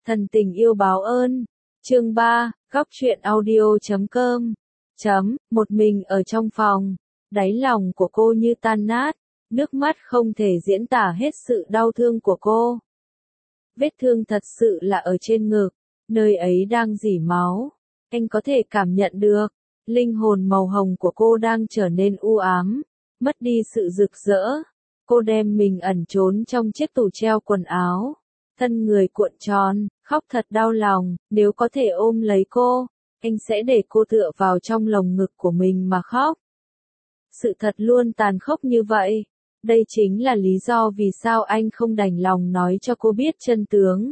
Thần tình yêu báo ơn. Chương 3, góc truyện audio.com. Một mình ở trong phòng, đáy lòng của cô như tan nát, nước mắt không thể diễn tả hết sự đau thương của cô. Vết thương thật sự là ở trên ngực, nơi ấy đang rỉ máu. Anh có thể cảm nhận được, linh hồn màu hồng của cô đang trở nên u ám, mất đi sự rực rỡ. Cô đem mình ẩn trốn trong chiếc tủ treo quần áo, thân người cuộn tròn, khóc thật đau lòng. Nếu có thể ôm lấy cô, anh sẽ để cô tựa vào trong lồng ngực của mình mà khóc. Sự thật luôn tàn khốc như vậy. Đây chính là lý do vì sao anh không đành lòng nói cho cô biết chân tướng.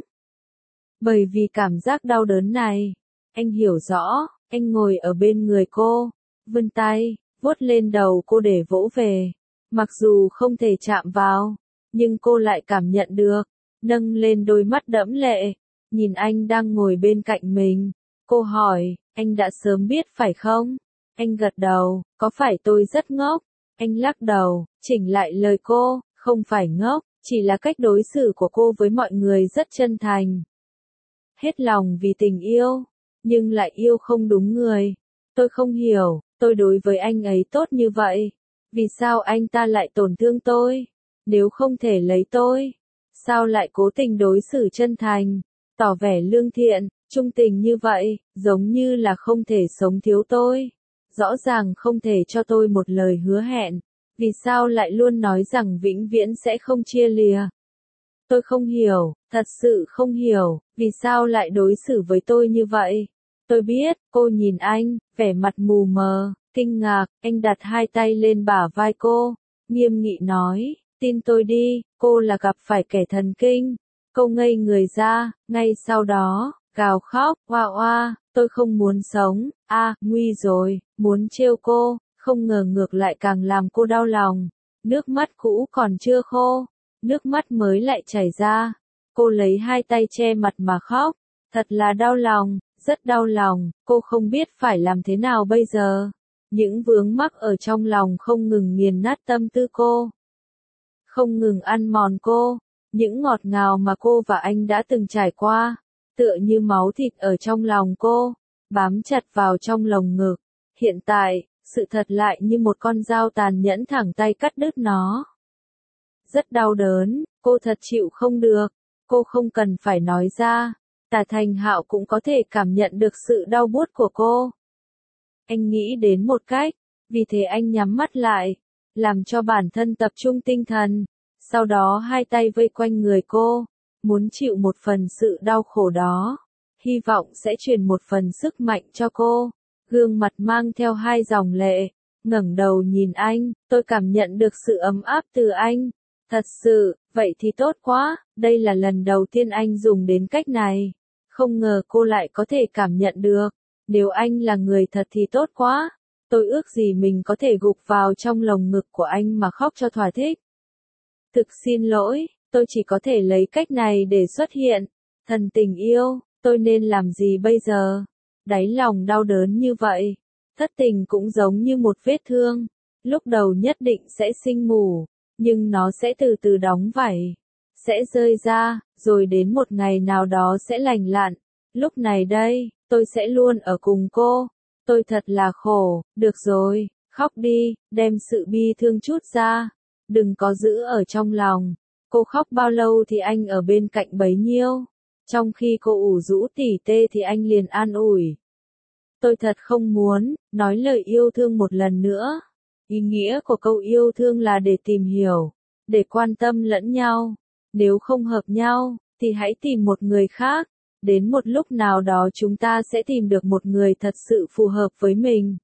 Bởi vì cảm giác đau đớn này, anh hiểu rõ. Anh ngồi ở bên người cô, vươn tay, vuốt lên đầu cô để vỗ về. Mặc dù không thể chạm vào, nhưng cô lại cảm nhận được. Nâng lên đôi mắt đẫm lệ, nhìn anh đang ngồi bên cạnh mình. Cô hỏi, anh đã sớm biết phải không? Anh gật đầu, có phải tôi rất ngốc? Anh lắc đầu, chỉnh lại lời cô, không phải ngốc, chỉ là cách đối xử của cô với mọi người rất chân thành. Hết lòng vì tình yêu, nhưng lại yêu không đúng người. Tôi không hiểu, tôi đối với anh ấy tốt như vậy. Vì sao anh ta lại tổn thương tôi? Nếu không thể lấy tôi, sao lại cố tình đối xử chân thành, tỏ vẻ lương thiện, trung tình như vậy, giống như là không thể sống thiếu tôi. Rõ ràng không thể cho tôi một lời hứa hẹn, vì sao lại luôn nói rằng vĩnh viễn sẽ không chia lìa? Tôi không hiểu, thật sự không hiểu, vì sao lại đối xử với tôi như vậy? Tôi biết, cô nhìn anh, vẻ mặt mù mờ, kinh ngạc. Anh đặt hai tay lên bả vai cô, nghiêm nghị nói, tin tôi đi, cô là gặp phải kẻ thần kinh. Cô ngây người ra, ngay sau đó, gào khóc, oa oa, tôi không muốn sống, nguy rồi, muốn trêu cô, không ngờ ngược lại càng làm cô đau lòng. Nước mắt cũ còn chưa khô, nước mắt mới lại chảy ra. Cô lấy hai tay che mặt mà khóc, thật là đau lòng, rất đau lòng. Cô không biết phải làm thế nào bây giờ. Những vướng mắc ở trong lòng không ngừng nghiền nát tâm tư cô, không ngừng ăn mòn cô. Những ngọt ngào mà cô và anh đã từng trải qua, tựa như máu thịt ở trong lòng cô, bám chặt vào trong lồng ngực. Hiện tại, sự thật lại như một con dao tàn nhẫn thẳng tay cắt đứt nó. Rất đau đớn, cô thật chịu không được. Cô không cần phải nói ra, Tả Thành Hạo cũng có thể cảm nhận được sự đau buốt của cô. Anh nghĩ đến một cách, vì thế anh nhắm mắt lại, làm cho bản thân tập trung tinh thần. Sau đó hai tay vây quanh người cô, muốn chịu một phần sự đau khổ đó, hy vọng sẽ truyền một phần sức mạnh cho cô. Gương mặt mang theo hai dòng lệ, ngẩng đầu nhìn anh, tôi cảm nhận được sự ấm áp từ anh. Thật sự, vậy thì tốt quá, đây là lần đầu tiên anh dùng đến cách này. Không ngờ cô lại có thể cảm nhận được. Nếu anh là người thật thì tốt quá. Tôi ước gì mình có thể gục vào trong lồng ngực của anh mà khóc cho thỏa thích. Thực xin lỗi, tôi chỉ có thể lấy cách này để xuất hiện. Thần tình yêu, tôi nên làm gì bây giờ? Đáy lòng đau đớn như vậy. Thất tình cũng giống như một vết thương. Lúc đầu nhất định sẽ sinh mủ, nhưng nó sẽ từ từ đóng vảy, sẽ rơi ra, rồi đến một ngày nào đó sẽ lành lặn. Lúc này đây, tôi sẽ luôn ở cùng cô. Tôi thật là khổ, được rồi, khóc đi, đem sự bi thương chút ra. Đừng có giữ ở trong lòng. Cô khóc bao lâu thì anh ở bên cạnh bấy nhiêu. Trong khi cô ủ rũ tỉ tê thì anh liền an ủi. Tôi thật không muốn nói lời yêu thương một lần nữa. Ý nghĩa của câu yêu thương là để tìm hiểu, để quan tâm lẫn nhau. Nếu không hợp nhau, thì hãy tìm một người khác. Đến một lúc nào đó chúng ta sẽ tìm được một người thật sự phù hợp với mình,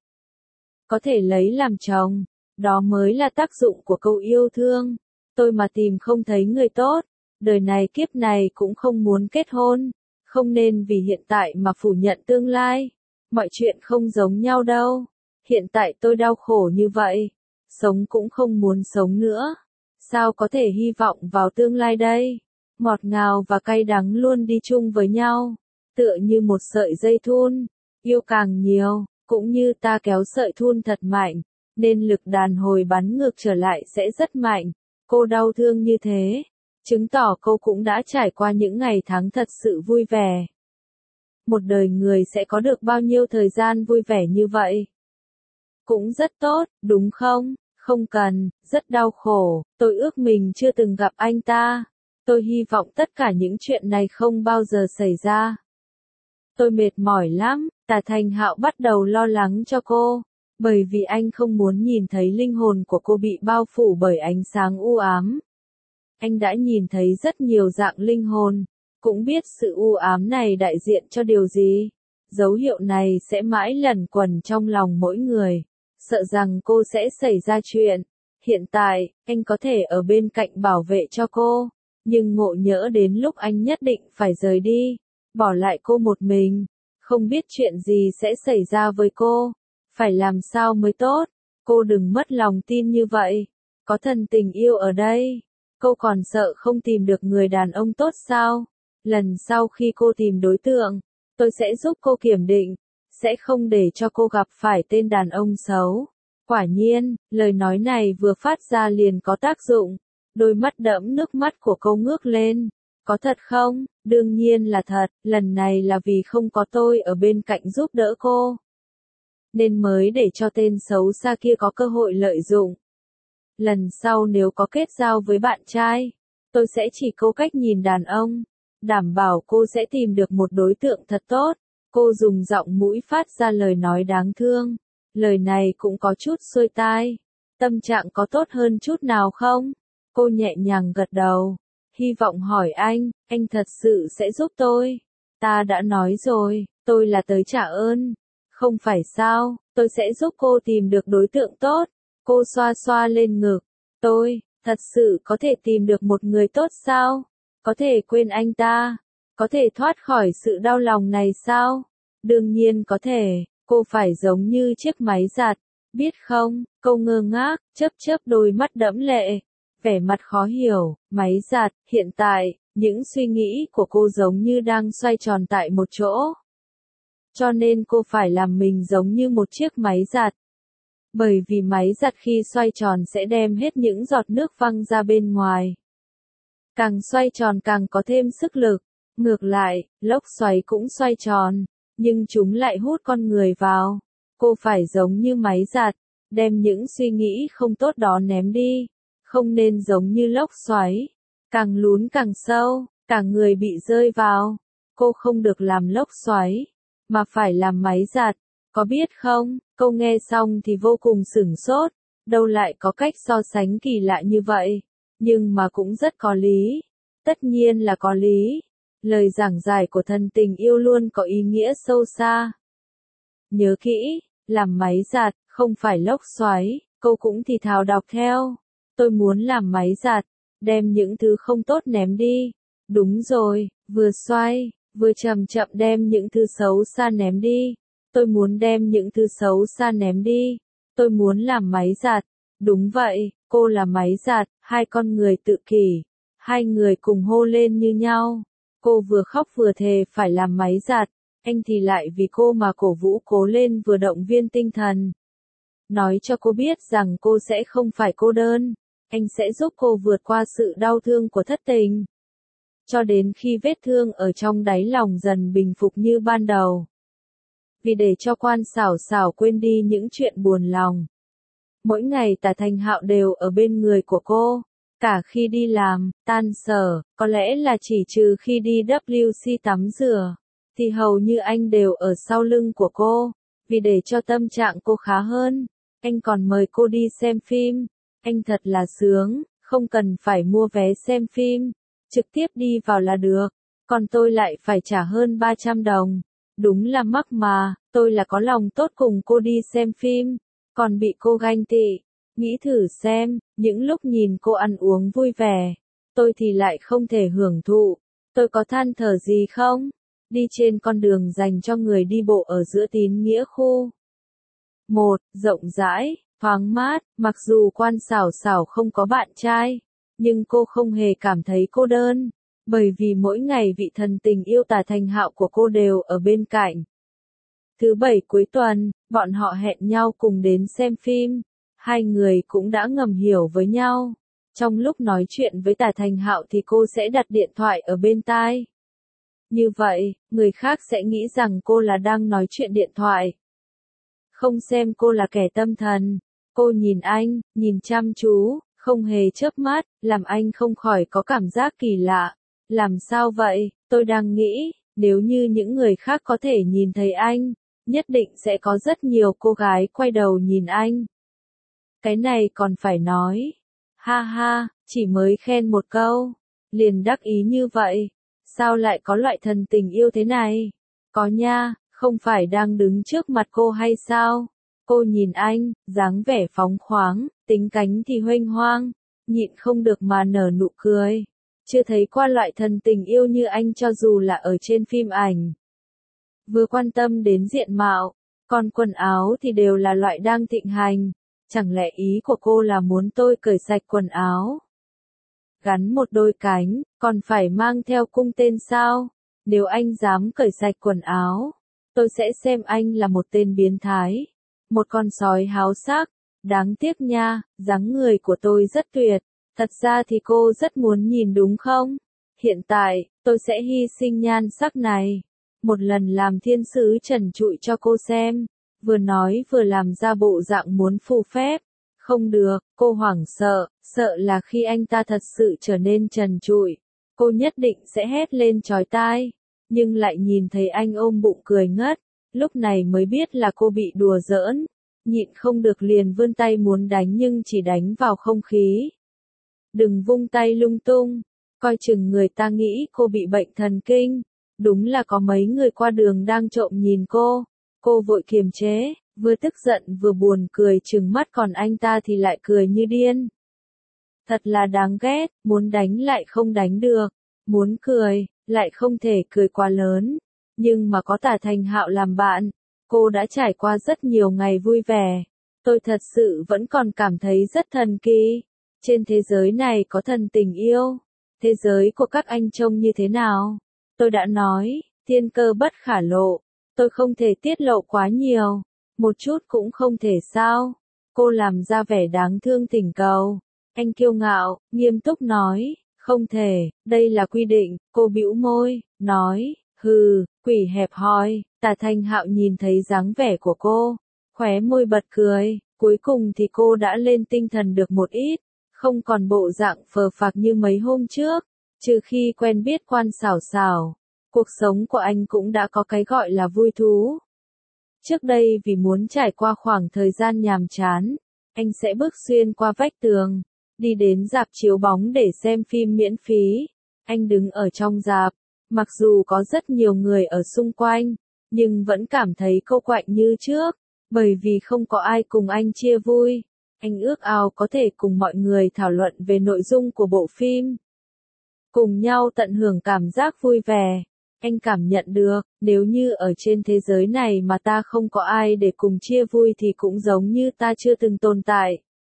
có thể lấy làm chồng. Đó mới là tác dụng của câu yêu thương. Tôi mà tìm không thấy người tốt, đời này kiếp này cũng không muốn kết hôn. Không nên vì hiện tại mà phủ nhận tương lai. Mọi chuyện không giống nhau đâu. Hiện tại tôi đau khổ như vậy, sống cũng không muốn sống nữa. Sao có thể hy vọng vào tương lai đây? Ngọt ngào và cay đắng luôn đi chung với nhau, tựa như một sợi dây thun. Yêu càng nhiều, cũng như ta kéo sợi thun thật mạnh, nên lực đàn hồi bắn ngược trở lại sẽ rất mạnh. Cô đau thương như thế, chứng tỏ cô cũng đã trải qua những ngày tháng thật sự vui vẻ. Một đời người sẽ có được bao nhiêu thời gian vui vẻ như vậy? Cũng rất tốt, đúng không? Không cần, rất đau khổ, tôi ước mình chưa từng gặp anh ta. Tôi hy vọng tất cả những chuyện này không bao giờ xảy ra. Tôi mệt mỏi lắm, Tả Thành Hạo bắt đầu lo lắng cho cô, bởi vì anh không muốn nhìn thấy linh hồn của cô bị bao phủ bởi ánh sáng u ám. Anh đã nhìn thấy rất nhiều dạng linh hồn, cũng biết sự u ám này đại diện cho điều gì. Dấu hiệu này sẽ mãi lẩn quẩn trong lòng mỗi người, sợ rằng cô sẽ xảy ra chuyện. Hiện tại, anh có thể ở bên cạnh bảo vệ cho cô, nhưng ngộ nhỡ đến lúc anh nhất định phải rời đi, bỏ lại cô một mình, không biết chuyện gì sẽ xảy ra với cô. Phải làm sao mới tốt? Cô đừng mất lòng tin như vậy. Có thần tình yêu ở đây. Cô còn sợ không tìm được người đàn ông tốt sao? Lần sau khi cô tìm đối tượng, tôi sẽ giúp cô kiểm định, sẽ không để cho cô gặp phải tên đàn ông xấu. Quả nhiên, lời nói này vừa phát ra liền có tác dụng. Đôi mắt đẫm nước mắt của cô ngước lên. Có thật không? Đương nhiên là thật, lần này là vì không có tôi ở bên cạnh giúp đỡ cô, nên mới để cho tên xấu xa kia có cơ hội lợi dụng. Lần sau nếu có kết giao với bạn trai, tôi sẽ chỉ cô cách nhìn đàn ông, đảm bảo cô sẽ tìm được một đối tượng thật tốt. Cô dùng giọng mũi phát ra lời nói đáng thương. Lời này cũng có chút xuôi tai. Tâm trạng có tốt hơn chút nào không? Cô nhẹ nhàng gật đầu. Hy vọng hỏi anh thật sự sẽ giúp tôi. Ta đã nói rồi, tôi là tới trả ơn. Không phải sao, tôi sẽ giúp cô tìm được đối tượng tốt. Cô xoa xoa lên ngực. Tôi, thật sự có thể tìm được một người tốt sao? Có thể quên anh ta? Có thể thoát khỏi sự đau lòng này sao? Đương nhiên có thể, cô phải giống như chiếc máy giặt, biết không? Cô ngơ ngác, chớp chớp đôi mắt đẫm lệ, vẻ mặt khó hiểu. Máy giặt, hiện tại, những suy nghĩ của cô giống như đang xoay tròn tại một chỗ. Cho nên cô phải làm mình giống như một chiếc máy giặt. Bởi vì máy giặt khi xoay tròn sẽ đem hết những giọt nước văng ra bên ngoài. Càng xoay tròn càng có thêm sức lực. Ngược lại, lốc xoáy cũng xoay tròn, nhưng chúng lại hút con người vào. Cô phải giống như máy giặt, đem những suy nghĩ không tốt đó ném đi. Không nên giống như lốc xoáy, càng lún càng sâu, cả người bị rơi vào. Cô không được làm lốc xoáy, mà phải làm máy giặt. Có biết không? Cô nghe xong thì vô cùng sửng sốt. Đâu lại có cách so sánh kỳ lạ như vậy. Nhưng mà cũng rất có lý. Tất nhiên là có lý. Lời giảng giải của thần tình yêu luôn có ý nghĩa sâu xa. Nhớ kỹ, làm máy giặt, không phải lốc xoáy. Cô cũng thì thào đọc theo. Tôi muốn làm máy giặt, đem những thứ không tốt ném đi. Đúng rồi, vừa xoay, vừa chậm chậm đem những thứ xấu xa ném đi. Tôi muốn đem những thứ xấu xa ném đi. Tôi muốn làm máy giặt. Đúng vậy, cô là máy giặt. Hai con người tự kỷ. Hai người cùng hô lên như nhau. Cô vừa khóc vừa thề phải làm máy giặt. Anh thì lại vì cô mà cổ vũ cố lên vừa động viên tinh thần. Nói cho cô biết rằng cô sẽ không phải cô đơn. Anh sẽ giúp cô vượt qua sự đau thương của thất tình. Cho đến khi vết thương ở trong đáy lòng dần bình phục như ban đầu. Vì để cho Quan Sảo Sảo quên đi những chuyện buồn lòng. Mỗi ngày Tả Thành Hạo đều ở bên người của cô. Cả khi đi làm, tan sở, có lẽ là chỉ trừ khi đi WC tắm rửa, thì hầu như anh đều ở sau lưng của cô. Vì để cho tâm trạng cô khá hơn, anh còn mời cô đi xem phim. Anh thật là sướng, không cần phải mua vé xem phim, trực tiếp đi vào là được. Còn tôi lại phải trả hơn 300 đồng. Đúng là mắc mà, tôi là có lòng tốt cùng cô đi xem phim, còn bị cô ganh tị. Nghĩ thử xem, những lúc nhìn cô ăn uống vui vẻ, tôi thì lại không thể hưởng thụ. Tôi có than thở gì không? Đi trên con đường dành cho người đi bộ ở giữa Tín Nghĩa khu 1, rộng rãi, thoáng mát, mặc dù Quan Sảo Sảo không có bạn trai, nhưng cô không hề cảm thấy cô đơn, bởi vì mỗi ngày vị thần tình yêu Tả Thành Hạo của cô đều ở bên cạnh. Thứ bảy cuối tuần, bọn họ hẹn nhau cùng đến xem phim. Hai người cũng đã ngầm hiểu với nhau. Trong lúc nói chuyện với Tả Thành Hạo thì cô sẽ đặt điện thoại ở bên tai. Như vậy, người khác sẽ nghĩ rằng cô là đang nói chuyện điện thoại. Không xem cô là kẻ tâm thần. Cô nhìn anh, nhìn chăm chú, không hề chớp mắt, làm anh không khỏi có cảm giác kỳ lạ. Làm sao vậy? Tôi đang nghĩ, nếu như những người khác có thể nhìn thấy anh, nhất định sẽ có rất nhiều cô gái quay đầu nhìn anh. Cái này còn phải nói. Ha ha, chỉ mới khen một câu, liền đắc ý như vậy. Sao lại có loại thần tình yêu thế này? Có nha, không phải đang đứng trước mặt cô hay sao? Cô nhìn anh, dáng vẻ phóng khoáng, tính cánh thì huênh hoang, nhịn không được mà nở nụ cười. Chưa thấy qua loại thần tình yêu như anh cho dù là ở trên phim ảnh. Vừa quan tâm đến diện mạo, còn quần áo thì đều là loại đang thịnh hành. Chẳng lẽ ý của cô là muốn tôi cởi sạch quần áo? Gắn một đôi cánh, còn phải mang theo cung tên sao? Nếu anh dám cởi sạch quần áo, tôi sẽ xem anh là một tên biến thái. Một con sói háo sắc. Đáng tiếc nha, dáng người của tôi rất tuyệt. Thật ra thì cô rất muốn nhìn đúng không? Hiện tại, tôi sẽ hy sinh nhan sắc này. Một lần làm thiên sứ trần trụi cho cô xem. Vừa nói vừa làm ra bộ dạng muốn phù phép. Không được, cô hoảng sợ, sợ là khi anh ta thật sự trở nên trần trụi, cô nhất định sẽ hét lên chói tai. Nhưng lại nhìn thấy anh ôm bụng cười ngất, lúc này mới biết là cô bị đùa giỡn. Nhịn không được liền vươn tay muốn đánh nhưng chỉ đánh vào không khí. Đừng vung tay lung tung, coi chừng người ta nghĩ cô bị bệnh thần kinh. Đúng là có mấy người qua đường đang trộm nhìn cô. Cô vội kiềm chế, vừa tức giận vừa buồn cười trừng mắt, còn anh ta thì lại cười như điên. Thật là đáng ghét, muốn đánh lại không đánh được, muốn cười, lại không thể cười quá lớn. Nhưng mà có Tả Thành Hạo làm bạn, cô đã trải qua rất nhiều ngày vui vẻ. Tôi thật sự vẫn còn cảm thấy rất thần kỳ. Trên thế giới này có thần tình yêu. Thế giới của các anh trông như thế nào? Tôi đã nói, thiên cơ bất khả lộ. Tôi không thể tiết lộ quá nhiều. Một chút cũng không thể sao? Cô làm ra vẻ đáng thương thỉnh cầu. Anh kiêu ngạo, nghiêm túc nói, không thể, đây là quy định. Cô bĩu môi, nói, hừ, quỷ hẹp hòi. Tả Thành Hạo nhìn thấy dáng vẻ của cô, khóe môi bật cười. Cuối cùng thì cô đã lên tinh thần được một ít, không còn bộ dạng phờ phạc như mấy hôm trước. Trừ khi quen biết Quan Xảo Xảo, cuộc sống của anh cũng đã có cái gọi là vui thú. Trước đây vì muốn trải qua khoảng thời gian nhàm chán, anh sẽ bước xuyên qua vách tường, đi đến rạp chiếu bóng để xem phim miễn phí. Anh đứng ở trong rạp, mặc dù có rất nhiều người ở xung quanh, nhưng vẫn cảm thấy cô quạnh như trước, bởi vì không có ai cùng anh chia vui. Anh ước ao có thể cùng mọi người thảo luận về nội dung của bộ phim, cùng nhau tận hưởng cảm giác vui vẻ. Anh cảm nhận được, nếu như ở trên thế giới này mà ta không có ai để cùng chia vui thì cũng giống như ta chưa từng tồn tại.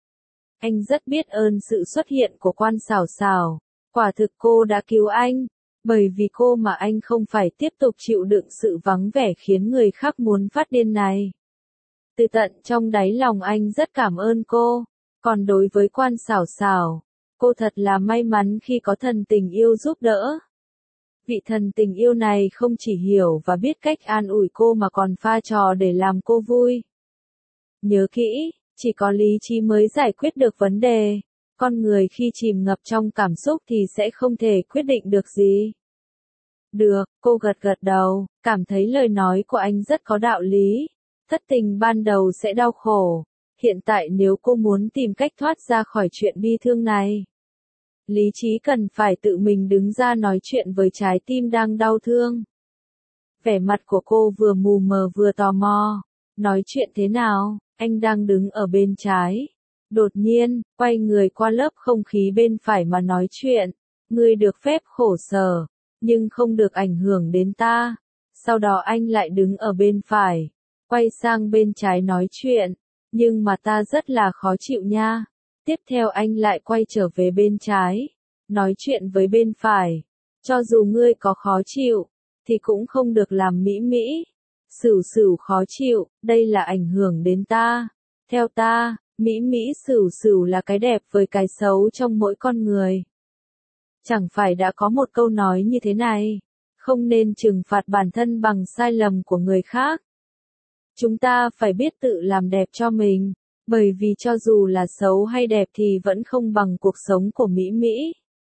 Anh rất biết ơn sự xuất hiện của Quan Xảo Xảo. Quả thực cô đã cứu anh. Bởi vì cô mà anh không phải tiếp tục chịu đựng sự vắng vẻ khiến người khác muốn phát điên này. Từ tận trong đáy lòng anh rất cảm ơn cô. Còn đối với Quan Xảo Xảo, cô thật là may mắn khi có thần tình yêu giúp đỡ. Vị thần tình yêu này không chỉ hiểu và biết cách an ủi cô mà còn pha trò để làm cô vui. Nhớ kỹ, chỉ có lý trí mới giải quyết được vấn đề. Con người khi chìm ngập trong cảm xúc thì sẽ không thể quyết định được gì. Được, cô gật gật đầu, cảm thấy lời nói của anh rất có đạo lý. Thất tình ban đầu sẽ đau khổ. Hiện tại nếu cô muốn tìm cách thoát ra khỏi chuyện bi thương này, lý trí cần phải tự mình đứng ra nói chuyện với trái tim đang đau thương. Vẻ mặt của cô vừa mù mờ vừa tò mò. Nói chuyện thế nào? Anh đang đứng ở bên trái. Đột nhiên, quay người qua lớp không khí bên phải mà nói chuyện. Ngươi được phép khổ sở, nhưng không được ảnh hưởng đến ta. Sau đó anh lại đứng ở bên phải, quay sang bên trái nói chuyện. Nhưng mà ta rất là khó chịu nha. Tiếp theo anh lại quay trở về bên trái, nói chuyện với bên phải. Cho dù ngươi có khó chịu, thì cũng không được làm mỹ mỹ. Xửu xửu khó chịu, đây là ảnh hưởng đến ta. Theo ta, Mỹ Mỹ xửu xửu là cái đẹp với cái xấu trong mỗi con người. Chẳng phải đã có một câu nói như thế này, không nên trừng phạt bản thân bằng sai lầm của người khác. Chúng ta phải biết tự làm đẹp cho mình, bởi vì cho dù là xấu hay đẹp thì vẫn không bằng cuộc sống của Mỹ Mỹ.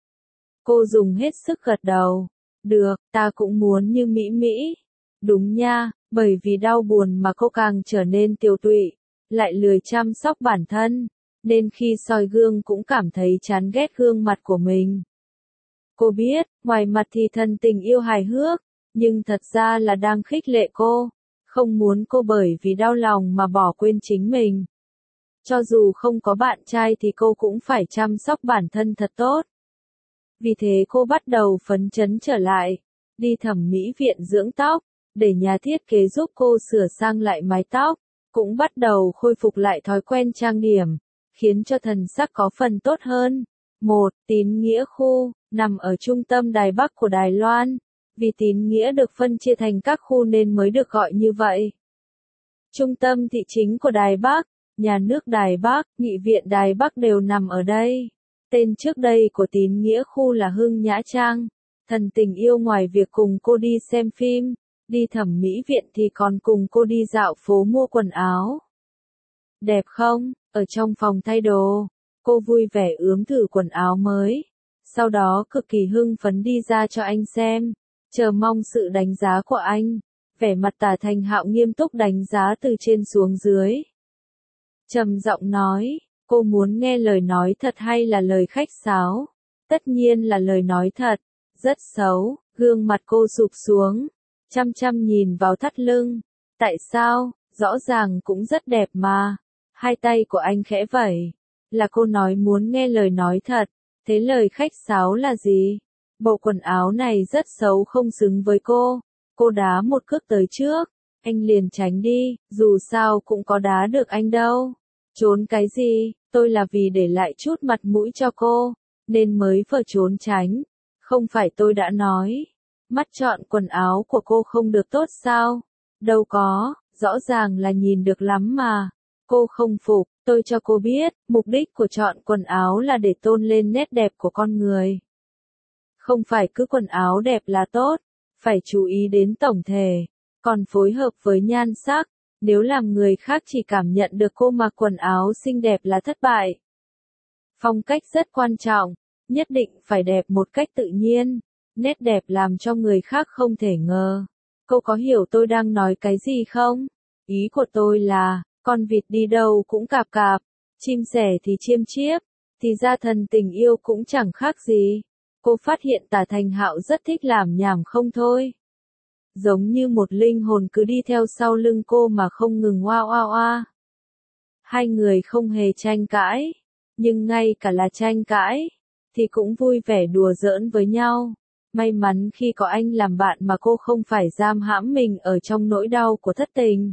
Cô dùng hết sức gật đầu. Được, ta cũng muốn như Mỹ Mỹ. Đúng nha, bởi vì đau buồn mà cô càng trở nên tiều tụy, lại lười chăm sóc bản thân, nên khi soi gương cũng cảm thấy chán ghét gương mặt của mình. Cô biết, ngoài mặt thì thần tình yêu hài hước, nhưng thật ra là đang khích lệ cô, không muốn cô bởi vì đau lòng mà bỏ quên chính mình. Cho dù không có bạn trai thì cô cũng phải chăm sóc bản thân thật tốt. Vì thế cô bắt đầu phấn chấn trở lại, đi thẩm mỹ viện dưỡng tóc, để nhà thiết kế giúp cô sửa sang lại mái tóc, cũng bắt đầu khôi phục lại thói quen trang điểm, khiến cho thần sắc có phần tốt hơn. Tín Nghĩa khu, nằm ở trung tâm Đài Bắc của Đài Loan, vì Tín Nghĩa được phân chia thành các khu nên mới được gọi như vậy. Trung tâm thị chính của Đài Bắc, nhà nước Đài Bắc, nghị viện Đài Bắc đều nằm ở đây. Tên trước đây của Tín Nghĩa khu là Hưng Nhã Trang. Thần tình yêu ngoài việc cùng cô đi xem phim, đi thẩm mỹ viện thì còn cùng cô đi dạo phố mua quần áo. Đẹp không? Ở trong phòng thay đồ, cô vui vẻ ướm thử quần áo mới. Sau đó cực kỳ hưng phấn đi ra cho anh xem, chờ mong sự đánh giá của anh. Vẻ mặt Tả Thành Hạo nghiêm túc đánh giá từ trên xuống dưới. Trầm giọng nói, cô muốn nghe lời nói thật hay là lời khách sáo? Tất nhiên là lời nói thật. Rất xấu, gương mặt cô sụp xuống, chăm chăm nhìn vào thắt lưng. Tại sao? Rõ ràng cũng rất đẹp mà. Hai tay của anh khẽ vẩy. Là cô nói muốn nghe lời nói thật. Thế lời khách sáo là gì? Bộ quần áo này rất xấu không xứng với cô. Cô đá một cước tới trước. Anh liền tránh đi, dù sao cũng có đá được anh đâu. Trốn cái gì? Tôi là vì để lại chút mặt mũi cho cô, nên mới vờ trốn tránh. Không phải tôi đã nói, mắt chọn quần áo của cô không được tốt sao? Đâu có, rõ ràng là nhìn được lắm mà. Cô không phục, tôi cho cô biết, mục đích của chọn quần áo là để tôn lên nét đẹp của con người. Không phải cứ quần áo đẹp là tốt, phải chú ý đến tổng thể, còn phối hợp với nhan sắc. Nếu làm người khác chỉ cảm nhận được cô mặc quần áo xinh đẹp là thất bại. Phong cách rất quan trọng. Nhất định phải đẹp một cách tự nhiên, nét đẹp làm cho người khác không thể ngờ. Cô có hiểu tôi đang nói cái gì không? Ý của tôi là, con vịt đi đâu cũng cạp cạp, chim sẻ thì chiêm chiếp, thì ra thần tình yêu cũng chẳng khác gì. Cô phát hiện Tả Thành Hạo rất thích làm nhảm không thôi. Giống như một linh hồn cứ đi theo sau lưng cô mà không ngừng oa oa oa. Hai người không hề tranh cãi, nhưng ngay cả là tranh cãi thì cũng vui vẻ đùa giỡn với nhau. May mắn khi có anh làm bạn mà cô không phải giam hãm mình ở trong nỗi đau của thất tình.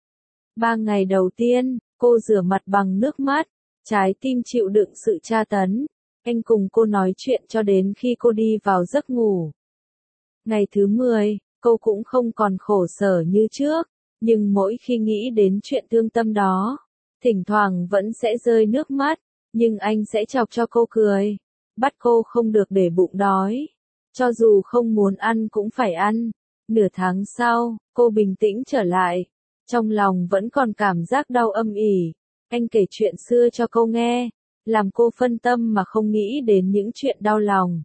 3 ngày đầu tiên, cô rửa mặt bằng nước mắt, trái tim chịu đựng sự tra tấn. Anh cùng cô nói chuyện cho đến khi cô đi vào giấc ngủ. Ngày thứ 10, cô cũng không còn khổ sở như trước, nhưng mỗi khi nghĩ đến chuyện thương tâm đó, thỉnh thoảng vẫn sẽ rơi nước mắt, nhưng anh sẽ chọc cho cô cười. Bắt cô không được để bụng đói. Cho dù không muốn ăn cũng phải ăn. Nửa tháng sau, cô bình tĩnh trở lại. Trong lòng vẫn còn cảm giác đau âm ỉ. Anh kể chuyện xưa cho cô nghe, làm cô phân tâm mà không nghĩ đến những chuyện đau lòng.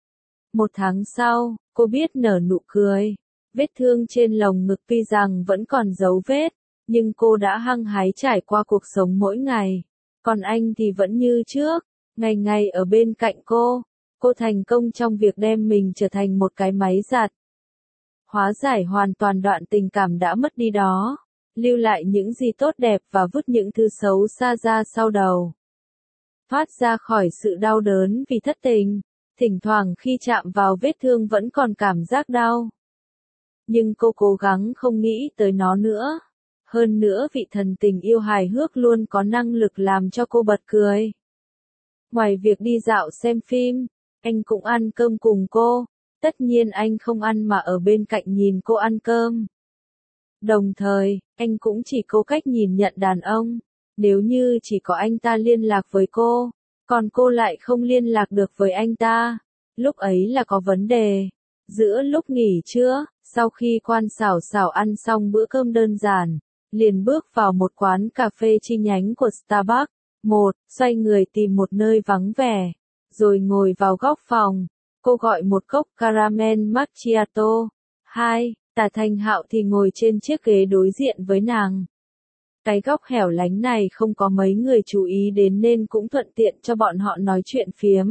1 tháng sau, cô biết nở nụ cười. Vết thương trên lồng ngực tuy rằng vẫn còn dấu vết, nhưng cô đã hăng hái trải qua cuộc sống mỗi ngày. Còn anh thì vẫn như trước. Ngày ngày ở bên cạnh cô thành công trong việc đem mình trở thành một cái máy giặt. Hóa giải hoàn toàn đoạn tình cảm đã mất đi đó, lưu lại những gì tốt đẹp và vứt những thứ xấu xa ra sau đầu. Thoát ra khỏi sự đau đớn vì thất tình, thỉnh thoảng khi chạm vào vết thương vẫn còn cảm giác đau. Nhưng cô cố gắng không nghĩ tới nó nữa. Hơn nữa vị thần tình yêu hài hước luôn có năng lực làm cho cô bật cười. Ngoài việc đi dạo xem phim, anh cũng ăn cơm cùng cô. Tất nhiên anh không ăn mà ở bên cạnh nhìn cô ăn cơm. Đồng thời, anh cũng chỉ cô cách nhìn nhận đàn ông. Nếu như chỉ có anh ta liên lạc với cô, còn cô lại không liên lạc được với anh ta, lúc ấy là có vấn đề. Giữa lúc nghỉ trưa, sau khi Quan Sảo Sảo ăn xong bữa cơm đơn giản, liền bước vào một quán cà phê chi nhánh của Starbucks. Xoay người tìm một nơi vắng vẻ, rồi ngồi vào góc phòng. Cô gọi một cốc caramel macchiato. 2. Tả Thành Hạo thì ngồi trên chiếc ghế đối diện với nàng. Cái góc hẻo lánh này không có mấy người chú ý đến nên cũng thuận tiện cho bọn họ nói chuyện phiếm.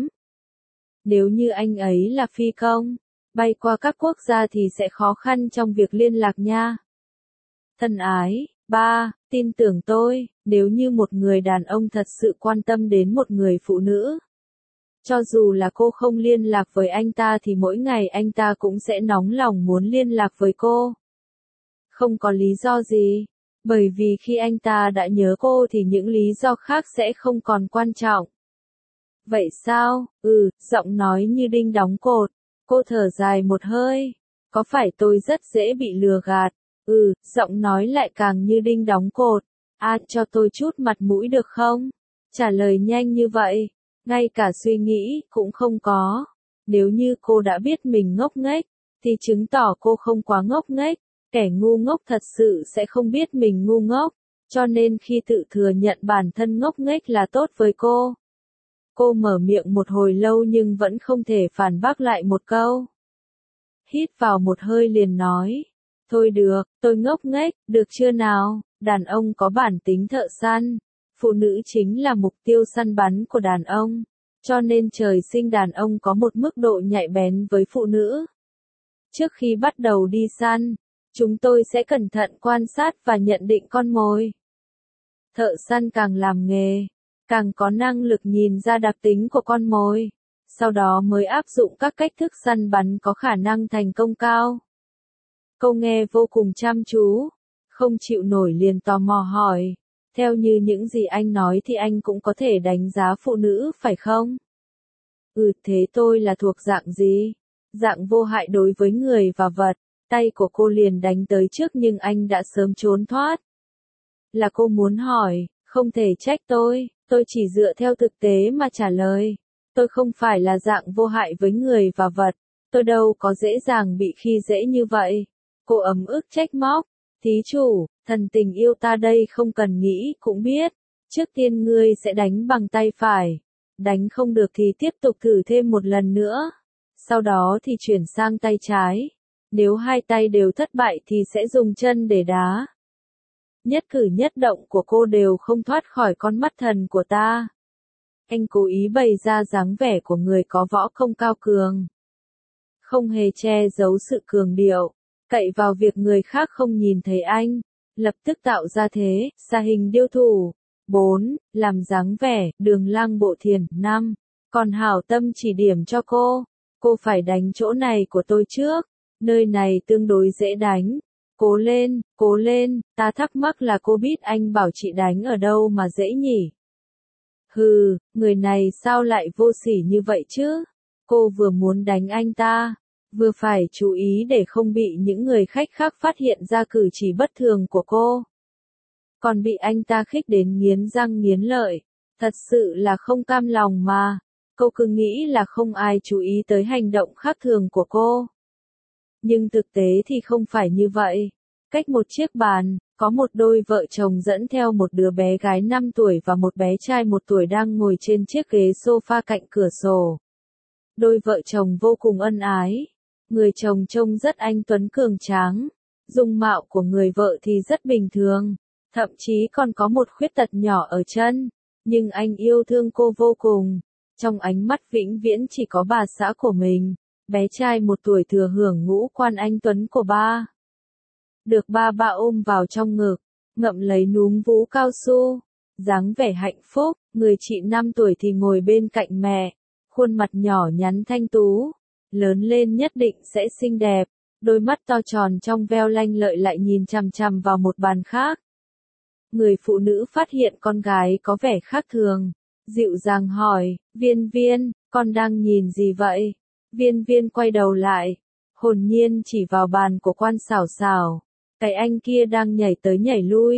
Nếu như anh ấy là phi công, bay qua các quốc gia thì sẽ khó khăn trong việc liên lạc nha. Thân ái, 3. Tin tưởng tôi, nếu như một người đàn ông thật sự quan tâm đến một người phụ nữ, cho dù là cô không liên lạc với anh ta thì mỗi ngày anh ta cũng sẽ nóng lòng muốn liên lạc với cô. Không có lý do gì, bởi vì khi anh ta đã nhớ cô thì những lý do khác sẽ không còn quan trọng. Vậy sao? Giọng nói như đinh đóng cột. Cô thở dài một hơi. Có phải tôi rất dễ bị lừa gạt? Giọng nói lại càng như đinh đóng cột. Cho tôi chút mặt mũi được không? Trả lời nhanh như vậy, ngay cả suy nghĩ cũng không có. Nếu như cô đã biết mình ngốc nghếch, thì chứng tỏ cô không quá ngốc nghếch. Kẻ ngu ngốc thật sự sẽ không biết mình ngu ngốc, cho nên khi tự thừa nhận bản thân ngốc nghếch là tốt với cô. Cô mở miệng một hồi lâu nhưng vẫn không thể phản bác lại một câu. Hít vào một hơi liền nói. Thôi được, tôi ngốc nghếch, được chưa nào? Đàn ông có bản tính thợ săn. Phụ nữ chính là mục tiêu săn bắn của đàn ông. Cho nên trời sinh đàn ông có một mức độ nhạy bén với phụ nữ. Trước khi bắt đầu đi săn, chúng tôi sẽ cẩn thận quan sát và nhận định con mồi. Thợ săn càng làm nghề, càng có năng lực nhìn ra đặc tính của con mồi, sau đó mới áp dụng các cách thức săn bắn có khả năng thành công cao. Cô nghe vô cùng chăm chú, không chịu nổi liền tò mò hỏi, theo như những gì anh nói thì anh cũng có thể đánh giá phụ nữ phải không? Thế tôi là thuộc dạng gì? Dạng vô hại đối với người và vật. Tay của cô liền đánh tới trước nhưng anh đã sớm trốn thoát. Là cô muốn hỏi, không thể trách tôi chỉ dựa theo thực tế mà trả lời. Tôi không phải là dạng vô hại với người và vật, tôi đâu có dễ dàng bị khi dễ như vậy. Cô ấm ức trách móc, thí chủ, thần tình yêu ta đây không cần nghĩ cũng biết. Trước tiên ngươi sẽ đánh bằng tay phải, đánh không được thì tiếp tục thử thêm một lần nữa. Sau đó thì chuyển sang tay trái. Nếu hai tay đều thất bại thì sẽ dùng chân để đá. Nhất cử nhất động của cô đều không thoát khỏi con mắt thần của ta. Anh cố ý bày ra dáng vẻ của người có võ công cao cường. Không hề che giấu sự cường điệu, cậy vào việc người khác không nhìn thấy anh. Lập tức tạo ra thế, xa hình điêu thủ. 4. Làm dáng vẻ, đường lang bộ thiền. 5. Còn hảo tâm chỉ điểm cho cô. Cô phải đánh chỗ này của tôi trước. Nơi này tương đối dễ đánh. Cố lên, ta thắc mắc là cô biết anh bảo chị đánh ở đâu mà dễ nhỉ? Người này sao lại vô sỉ như vậy chứ? Cô vừa muốn đánh anh ta, vừa phải chú ý để không bị những người khách khác phát hiện ra cử chỉ bất thường của cô. Còn bị anh ta khích đến nghiến răng nghiến lợi, thật sự là không cam lòng mà. Cô cứ nghĩ là không ai chú ý tới hành động khác thường của cô. Nhưng thực tế thì không phải như vậy. Cách một chiếc bàn, có một đôi vợ chồng dẫn theo một đứa bé gái 5 tuổi và một bé trai 1 tuổi đang ngồi trên chiếc ghế sofa cạnh cửa sổ. Đôi vợ chồng vô cùng ân ái. Người chồng trông rất anh tuấn cường tráng. Dung mạo của người vợ thì rất bình thường. Thậm chí còn có một khuyết tật nhỏ ở chân. Nhưng anh yêu thương cô vô cùng. Trong ánh mắt vĩnh viễn chỉ có bà xã của mình. Bé trai 1 tuổi thừa hưởng ngũ quan anh tuấn của ba. Được ba ôm vào trong ngực, ngậm lấy núm vú cao su, dáng vẻ hạnh phúc. Người chị 5 tuổi thì ngồi bên cạnh mẹ, khuôn mặt nhỏ nhắn thanh tú, lớn lên nhất định sẽ xinh đẹp. Đôi mắt to tròn trong veo lanh lợi lại nhìn chằm chằm vào một bàn khác. Người phụ nữ phát hiện con gái có vẻ khác thường, dịu dàng hỏi, Viên, con đang nhìn gì vậy? Viên quay đầu lại, hồn nhiên chỉ vào bàn của Quan Sảo Sảo. Cái anh kia đang nhảy tới nhảy lui,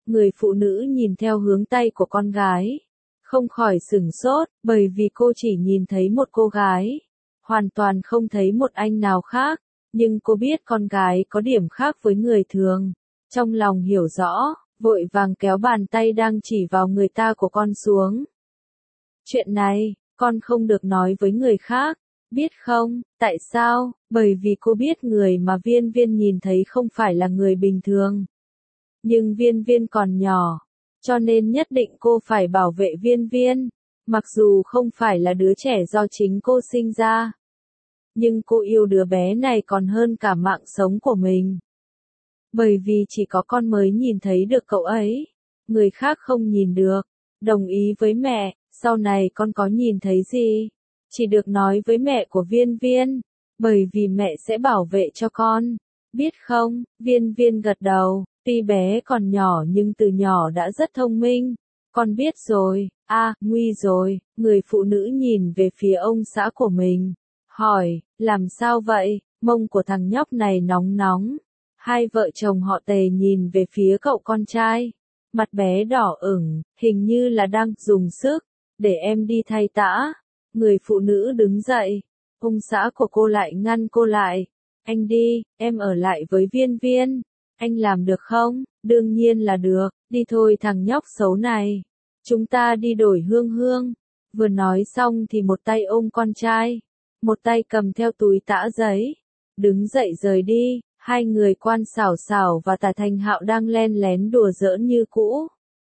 Người phụ nữ nhìn theo hướng tay của con gái. Không khỏi sửng sốt, bởi vì cô chỉ nhìn thấy một cô gái. Hoàn toàn không thấy một anh nào khác. Nhưng cô biết con gái có điểm khác với người thường. Trong lòng hiểu rõ, vội vàng kéo bàn tay đang chỉ vào người ta của con xuống. Chuyện này, con không được nói với người khác. Biết không, tại sao? Bởi vì cô biết người mà Viên Viên nhìn thấy không phải là người bình thường. Nhưng Viên Viên còn nhỏ, cho nên nhất định cô phải bảo vệ Viên Viên. Mặc dù không phải là đứa trẻ do chính cô sinh ra. Nhưng cô yêu đứa bé này còn hơn cả mạng sống của mình. Bởi vì chỉ có con mới nhìn thấy được cậu ấy. Người khác không nhìn được. Đồng ý với mẹ, sau này con có nhìn thấy gì? Chỉ được nói với mẹ của Viên Viên. Bởi vì mẹ sẽ bảo vệ cho con. Biết không? Viên Viên gật đầu. Tuy bé còn nhỏ nhưng từ nhỏ đã rất thông minh. Con biết rồi. Nguy rồi. Người phụ nữ nhìn về phía ông xã của mình. Hỏi, làm sao vậy? Mông của thằng nhóc này nóng nóng. Hai vợ chồng họ Tề nhìn về phía cậu con trai. Mặt bé đỏ ửng, hình như là đang dùng sức. Để em đi thay tã. Người phụ nữ đứng dậy. Ông xã của cô lại ngăn cô lại. Anh đi, em ở lại với Viên Viên. Anh làm được không? Đương nhiên là được. Đi thôi thằng nhóc xấu này. Chúng ta đi đổi hương hương. Vừa nói xong thì một tay ôm con trai. Một tay cầm theo túi tã giấy. Đứng dậy rời đi. Hai người Quan Xảo Xảo và Tả Thành Hạo đang len lén đùa giỡn như cũ.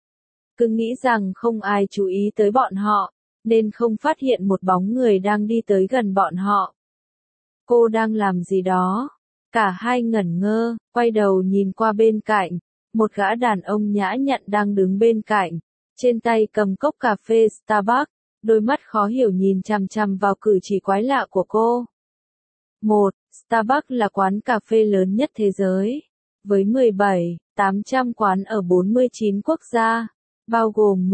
Cứ nghĩ rằng không ai chú ý tới bọn họ, nên không phát hiện một bóng người đang đi tới gần bọn họ. Cô đang làm gì đó? Cả hai ngẩn ngơ, quay đầu nhìn qua bên cạnh. Một gã đàn ông nhã nhặn đang đứng bên cạnh. Trên tay cầm cốc cà phê Starbucks, đôi mắt khó hiểu nhìn chằm chằm vào cử chỉ quái lạ của cô. Starbucks là quán cà phê lớn nhất thế giới. Với 17.800 quán ở 49 quốc gia, bao gồm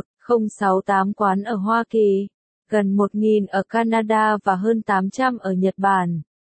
11.068 quán ở Hoa Kỳ, gần 1.000 ở Canada và hơn 800 ở Nhật Bản.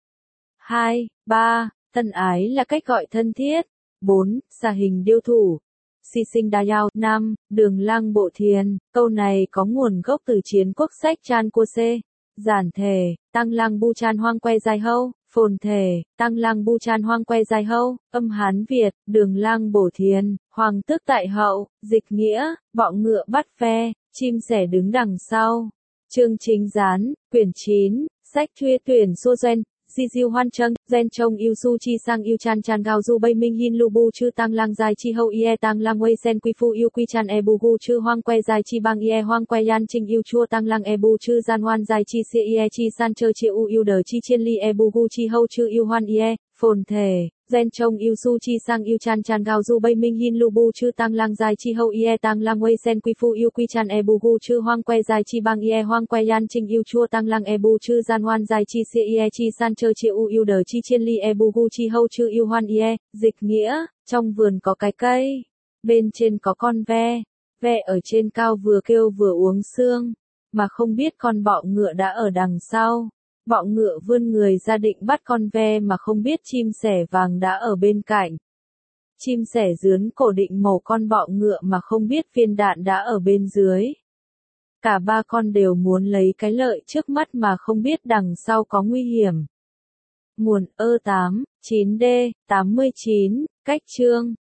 3. Thân ái là cách gọi thân thiết. 4. Xà hình điêu thủ. Si sinh đa yao. 5. Đường lăng bộ thiền. Câu này có nguồn gốc từ chiến quốc sách Chan Kose. Giản thể, Tăng Lăng Bu Chan Hoang Que Dài Hâu, phồn thể, Tăng Lăng Bu Chan Hoang Que Dài Hâu, âm Hán Việt, Đường Lăng Bổ Thiền, Hoàng tước tại hậu, dịch nghĩa, bọ ngựa bắt ve, chim sẻ đứng đằng sau. Chương chính gián, quyển 9, sách thuê tuyển xua doanh. Di diêu hoan trâng, gen trông yêu su chi sang yêu chan chan gao du bay minh hin lu bu chư tăng lang dài chi hậu ie tăng lang wei sen quy phu yêu quy chan e bu gu chư hoang que dài chi bang ie hoang que yan trinh yêu chua tăng lang e bu chư gian hoan dài chi se ie chi san chơ chi u yêu đờ chi chiên ly e bu gu chi hậu chư yêu hoan ie, phồn thể. Gen trông yêu su chi sang yêu chan chan gao du bay minh hin lu bu chư tăng lang dài chi hậu ie tăng lang wei sen quy phu yêu quy chan e bu gu chư hoang que dài chi bang ie hoang que yan trinh yêu chua tăng lang e bu chư gian hoan dài chi se ie chi san chơ chi u yêu đờ chi chiên ly e bu gu chi hậu chư yêu hoan ie, dịch nghĩa, trong vườn có cái cây, bên trên có con ve, ve ở trên cao vừa kêu vừa uống sương, mà không biết con bọ ngựa đã ở đằng sau. Bọ ngựa vươn người ra định bắt con ve mà không biết chim sẻ vàng đã ở bên cạnh. Chim sẻ dướn cổ định mổ con bọ ngựa mà không biết viên đạn đã ở bên dưới. Cả ba con đều muốn lấy cái lợi trước mắt mà không biết đằng sau có nguy hiểm. Nguồn 8, 9D, 89, cách chương.